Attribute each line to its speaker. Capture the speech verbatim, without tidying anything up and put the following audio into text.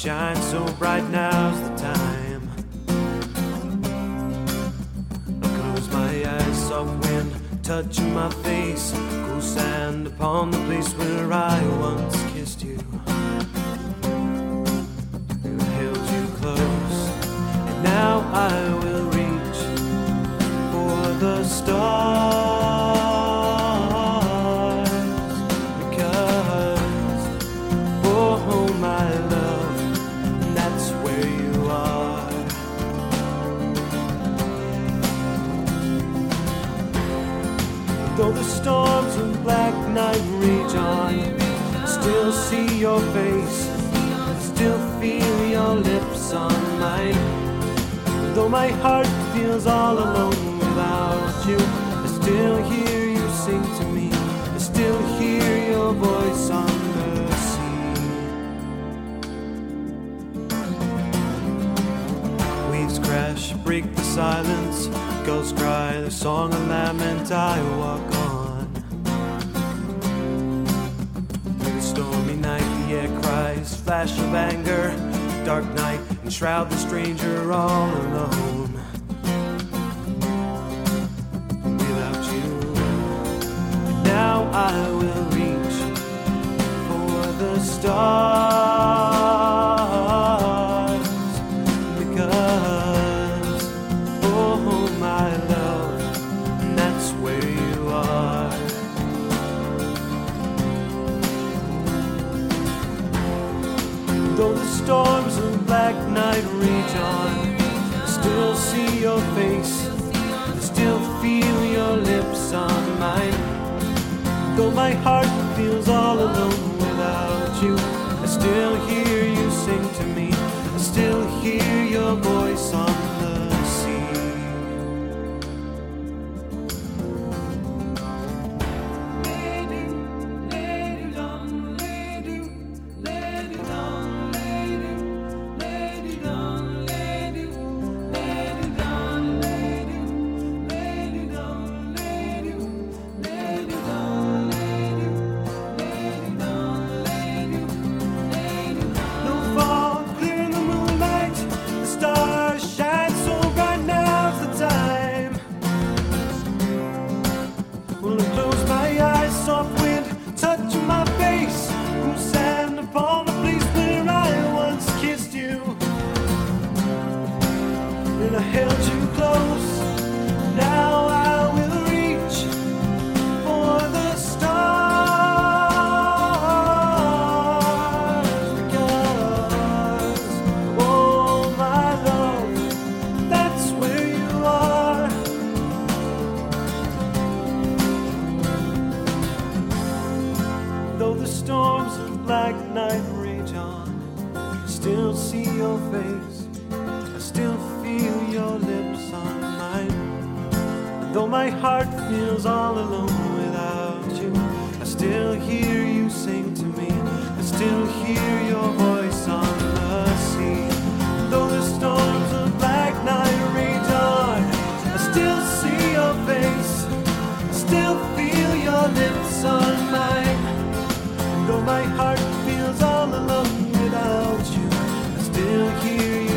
Speaker 1: shines so bright, now's the time. I close my eyes, soft wind touching my face, cool sand upon the place where I once kissed you. And held you close, and now I will reach for the stars, because, oh my love, that's where you are. Though the storms of black night rage on, still see your face, still feel your lips on mine. Though my heart feels all alone without you, I still hear you sing to me, I still hear your voice on the sea. Waves crash, break the silence, gulls cry, the song of lament, I walk on. Through the stormy night, the air cries, flash of anger, dark night, enshroud the stranger all alone. Without you, now I will reach for the stars, because, oh my love, that's where you are. Though the storms of black night rage on, I still see your face, I still feel your lips on mine. Though my heart feels all alone without you, I still hear you sing to me, I still hear your voice on the sea. And I held you close, now I will reach for the stars, because, oh my love, that's where you are. Though the storms of black night rage on, still see your face, still feel your lips on mine. Though my heart feels all alone without you, I still hear you sing to me, I still hear your voice on the sea. Though the storms of black night rage on, I still see your face, I still feel your lips on mine. Though my heart feels all alone without you, I still hear you